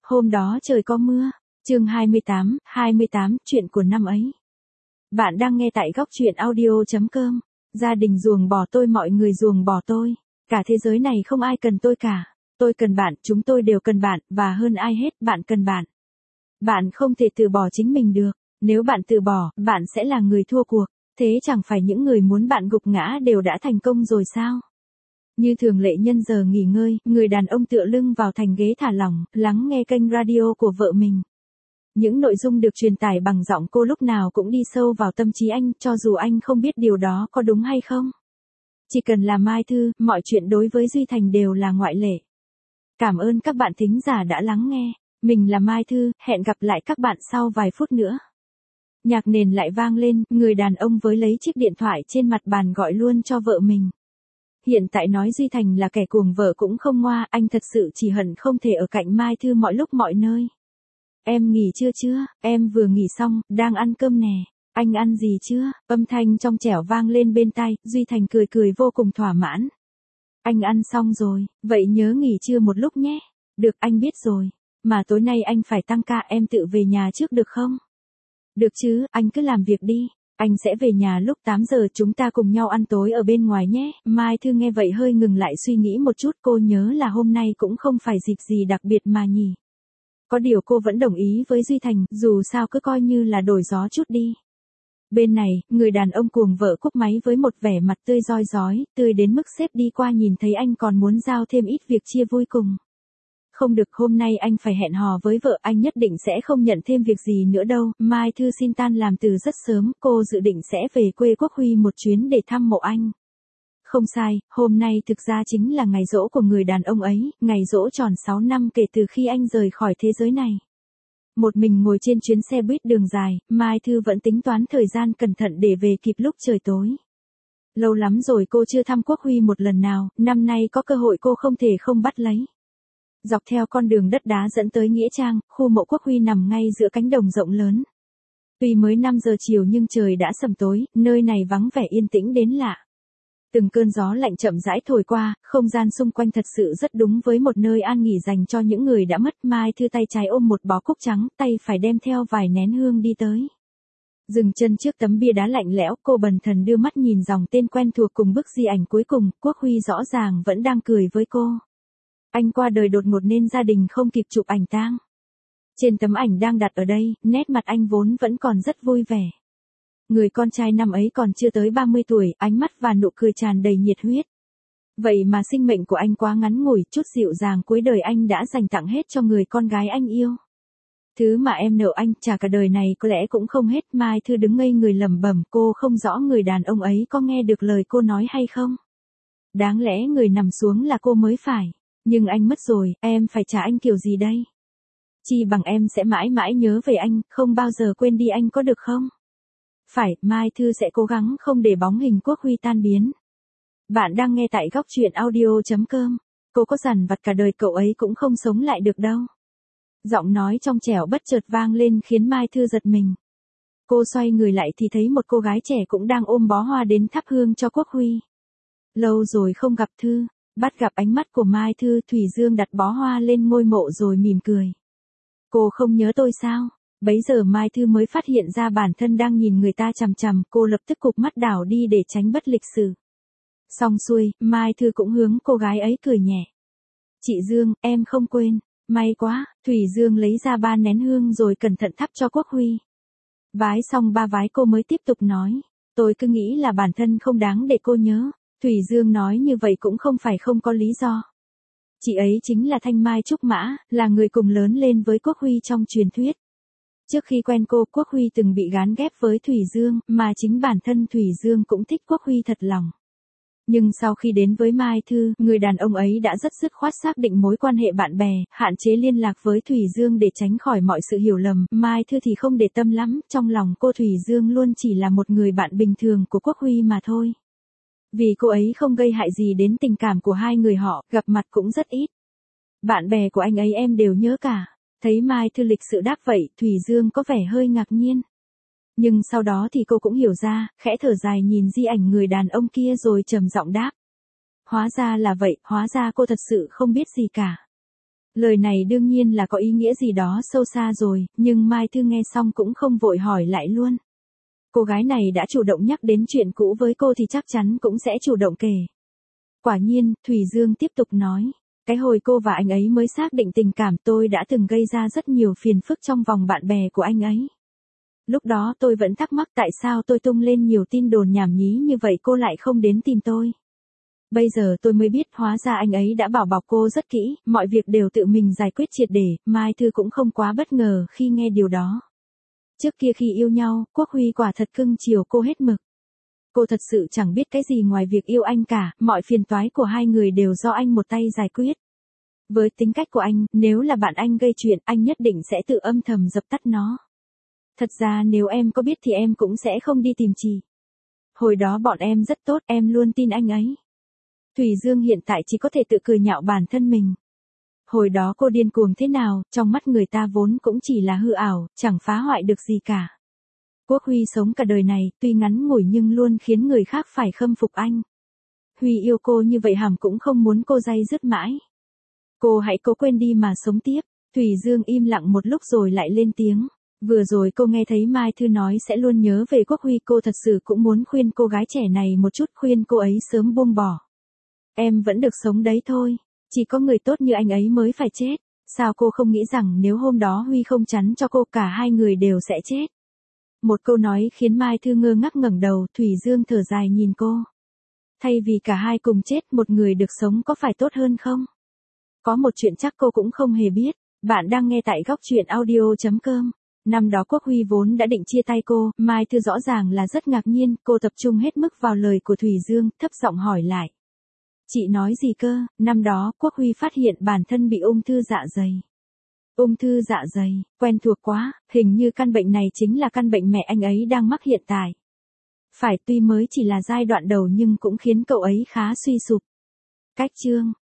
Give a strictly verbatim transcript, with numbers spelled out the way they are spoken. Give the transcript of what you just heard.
Hôm đó trời có mưa. Chương hai mươi tám, hai mươi tám, chuyện của năm ấy. Bạn đang nghe tại góc chuyện audio chấm com. Gia đình ruồng bỏ tôi, mọi người ruồng bỏ tôi. Cả thế giới này không ai cần tôi cả. Tôi cần bạn, chúng tôi đều cần bạn, và hơn ai hết, bạn cần bạn. Bạn không thể từ bỏ chính mình được. Nếu bạn từ bỏ, bạn sẽ là người thua cuộc. Thế chẳng phải những người muốn bạn gục ngã đều đã thành công rồi sao? Như thường lệ nhân giờ nghỉ ngơi, người đàn ông tựa lưng vào thành ghế thả lỏng, lắng nghe kênh radio của vợ mình. Những nội dung được truyền tải bằng giọng cô lúc nào cũng đi sâu vào tâm trí anh, cho dù anh không biết điều đó có đúng hay không. Chỉ cần là Mai Thư, mọi chuyện đối với Duy Thành đều là ngoại lệ. Cảm ơn các bạn thính giả đã lắng nghe. Mình là Mai Thư, hẹn gặp lại các bạn sau vài phút nữa. Nhạc nền lại vang lên, người đàn ông với lấy chiếc điện thoại trên mặt bàn gọi luôn cho vợ mình. Hiện tại nói Duy Thành là kẻ cuồng vợ cũng không ngoa, anh thật sự chỉ hận không thể ở cạnh Mai Thư mọi lúc mọi nơi. Em nghỉ chưa chưa, em vừa nghỉ xong, đang ăn cơm nè. Anh ăn gì chưa? Âm thanh trong trẻo vang lên bên tai, Duy Thành cười cười vô cùng thỏa mãn. Anh ăn xong rồi, vậy nhớ nghỉ trưa một lúc nhé. Được, anh biết rồi. Mà tối nay anh phải tăng ca, em tự về nhà trước được không? Được chứ, anh cứ làm việc đi. Anh sẽ về nhà lúc tám giờ, chúng ta cùng nhau ăn tối ở bên ngoài nhé. Mai Thư nghe vậy hơi ngừng lại suy nghĩ một chút, cô nhớ là hôm nay cũng không phải dịp gì đặc biệt mà nhỉ. Có điều cô vẫn đồng ý với Duy Thành, dù sao cứ coi như là đổi gió chút đi. Bên này, người đàn ông cuồng vợ cúp máy với một vẻ mặt tươi rói rói, tươi đến mức sếp đi qua nhìn thấy anh còn muốn giao thêm ít việc chia vui cùng. Không được, hôm nay anh phải hẹn hò với vợ, anh nhất định sẽ không nhận thêm việc gì nữa đâu. Mai Thư xin tan làm từ rất sớm, cô dự định sẽ về quê Quốc Huy một chuyến để thăm mộ anh. Không sai, hôm nay thực ra chính là ngày giỗ của người đàn ông ấy, ngày giỗ tròn sáu năm kể từ khi anh rời khỏi thế giới này. Một mình ngồi trên chuyến xe buýt đường dài, Mai Thư vẫn tính toán thời gian cẩn thận để về kịp lúc trời tối. Lâu lắm rồi cô chưa thăm Quốc Huy một lần nào, năm nay có cơ hội cô không thể không bắt lấy. Dọc theo con đường đất đá dẫn tới Nghĩa Trang, khu mộ Quốc Huy nằm ngay giữa cánh đồng rộng lớn. Tuy mới năm giờ chiều nhưng trời đã sầm tối, nơi này vắng vẻ yên tĩnh đến lạ. Từng cơn gió lạnh chậm rãi thổi qua, không gian xung quanh thật sự rất đúng với một nơi an nghỉ dành cho những người đã mất. Mai Thư tay trái ôm một bó cúc trắng, tay phải đem theo vài nén hương đi tới. Dừng chân trước tấm bia đá lạnh lẽo, cô bần thần đưa mắt nhìn dòng tên quen thuộc cùng bức di ảnh cuối cùng, Quốc Huy rõ ràng vẫn đang cười với cô. Anh qua đời đột ngột nên gia đình không kịp chụp ảnh tang. Trên tấm ảnh đang đặt ở đây, nét mặt anh vốn vẫn còn rất vui vẻ. Người con trai năm ấy còn chưa tới ba mươi tuổi, ánh mắt và nụ cười tràn đầy nhiệt huyết. Vậy mà sinh mệnh của anh quá ngắn ngủi, chút dịu dàng cuối đời anh đã dành tặng hết cho người con gái anh yêu. Thứ mà em nợ anh, trả cả đời này có lẽ cũng không hết. Mai Thư đứng ngây người lẩm bẩm, cô không rõ người đàn ông ấy có nghe được lời cô nói hay không. Đáng lẽ người nằm xuống là cô mới phải. Nhưng anh mất rồi, em phải trả anh kiểu gì đây? Chi bằng em sẽ mãi mãi nhớ về anh, không bao giờ quên đi anh có được không? Phải, Mai Thư sẽ cố gắng không để bóng hình Quốc Huy tan biến. Bạn đang nghe tại góc chuyện audio chấm com. Cô có dằn vặt cả đời cậu ấy cũng không sống lại được đâu. Giọng nói trong trẻo bất chợt vang lên khiến Mai Thư giật mình. Cô xoay người lại thì thấy một cô gái trẻ cũng đang ôm bó hoa đến thắp hương cho Quốc Huy. Lâu rồi không gặp Thư. Bắt gặp ánh mắt của Mai Thư, Thủy Dương đặt bó hoa lên ngôi mộ rồi mỉm cười. Cô không nhớ tôi sao? Bấy giờ Mai Thư mới phát hiện ra bản thân đang nhìn người ta chằm chằm, cô lập tức cụp mắt đảo đi để tránh bất lịch sự. Xong xuôi, Mai Thư cũng hướng cô gái ấy cười nhẹ. Chị Dương, em không quên. May quá, Thủy Dương lấy ra ba nén hương rồi cẩn thận thắp cho Quốc Huy. Vái xong ba vái cô mới tiếp tục nói. Tôi cứ nghĩ là bản thân không đáng để cô nhớ. Thủy Dương nói như vậy cũng không phải không có lý do. Chị ấy chính là Thanh Mai Trúc Mã, là người cùng lớn lên với Quốc Huy trong truyền thuyết. Trước khi quen cô, Quốc Huy từng bị gán ghép với Thủy Dương, mà chính bản thân Thủy Dương cũng thích Quốc Huy thật lòng. Nhưng sau khi đến với Mai Thư, người đàn ông ấy đã rất dứt khoát xác định mối quan hệ bạn bè, hạn chế liên lạc với Thủy Dương để tránh khỏi mọi sự hiểu lầm. Mai Thư thì không để tâm lắm, trong lòng cô Thủy Dương luôn chỉ là một người bạn bình thường của Quốc Huy mà thôi. Vì cô ấy không gây hại gì đến tình cảm của hai người họ, gặp mặt cũng rất ít. Bạn bè của anh ấy em đều nhớ cả. Thấy Mai Thư lịch sự đáp vậy, Thủy Dương có vẻ hơi ngạc nhiên. Nhưng sau đó thì cô cũng hiểu ra, khẽ thở dài nhìn di ảnh người đàn ông kia rồi trầm giọng đáp. Hóa ra là vậy, hóa ra cô thật sự không biết gì cả. Lời này đương nhiên là có ý nghĩa gì đó sâu xa rồi, nhưng Mai Thư nghe xong cũng không vội hỏi lại luôn. Cô gái này đã chủ động nhắc đến chuyện cũ với cô thì chắc chắn cũng sẽ chủ động kể. Quả nhiên, Thủy Dương tiếp tục nói. Cái hồi cô và anh ấy mới xác định tình cảm tôi đã từng gây ra rất nhiều phiền phức trong vòng bạn bè của anh ấy. Lúc đó tôi vẫn thắc mắc tại sao tôi tung lên nhiều tin đồn nhảm nhí như vậy cô lại không đến tìm tôi. Bây giờ tôi mới biết hóa ra anh ấy đã bảo bọc cô rất kỹ, mọi việc đều tự mình giải quyết triệt để, Mai Thư cũng không quá bất ngờ khi nghe điều đó. Trước kia khi yêu nhau, Quốc Huy quả thật cưng chiều cô hết mực. Cô thật sự chẳng biết cái gì ngoài việc yêu anh cả, mọi phiền toái của hai người đều do anh một tay giải quyết. Với tính cách của anh, nếu là bạn anh gây chuyện, anh nhất định sẽ tự âm thầm dập tắt nó. Thật ra nếu em có biết thì em cũng sẽ không đi tìm chị. Hồi đó bọn em rất tốt, em luôn tin anh ấy. Thủy Dương hiện tại chỉ có thể tự cười nhạo bản thân mình. Hồi đó cô điên cuồng thế nào, trong mắt người ta vốn cũng chỉ là hư ảo, chẳng phá hoại được gì cả. Quốc Huy sống cả đời này, tuy ngắn ngủi nhưng luôn khiến người khác phải khâm phục anh. Huy yêu cô như vậy hẳn cũng không muốn cô day dứt mãi. Cô hãy cố quên đi mà sống tiếp. Thủy Dương im lặng một lúc rồi lại lên tiếng. Vừa rồi cô nghe thấy Mai Thư nói sẽ luôn nhớ về Quốc Huy, cô thật sự cũng muốn khuyên cô gái trẻ này một chút, khuyên cô ấy sớm buông bỏ. Em vẫn được sống đấy thôi, chỉ có người tốt như anh ấy mới phải chết. Sao cô không nghĩ rằng nếu hôm đó Huy không chắn cho cô cả hai người đều sẽ chết? Một câu nói khiến Mai Thư ngơ ngác ngẩng đầu, Thủy Dương thở dài nhìn cô. Thay vì cả hai cùng chết, một người được sống có phải tốt hơn không? Có một chuyện chắc cô cũng không hề biết. Bạn đang nghe tại góc truyện audio chấm com. Năm đó Quốc Huy vốn đã định chia tay cô, Mai Thư rõ ràng là rất ngạc nhiên, cô tập trung hết mức vào lời của Thủy Dương, thấp giọng hỏi lại. Chị nói gì cơ? Năm đó Quốc Huy phát hiện bản thân bị ung thư dạ dày. Ung thư dạ dày, quen thuộc quá, hình như căn bệnh này chính là căn bệnh mẹ anh ấy đang mắc hiện tại. Phải, tuy mới chỉ là giai đoạn đầu nhưng cũng khiến cậu ấy khá suy sụp. Cách chương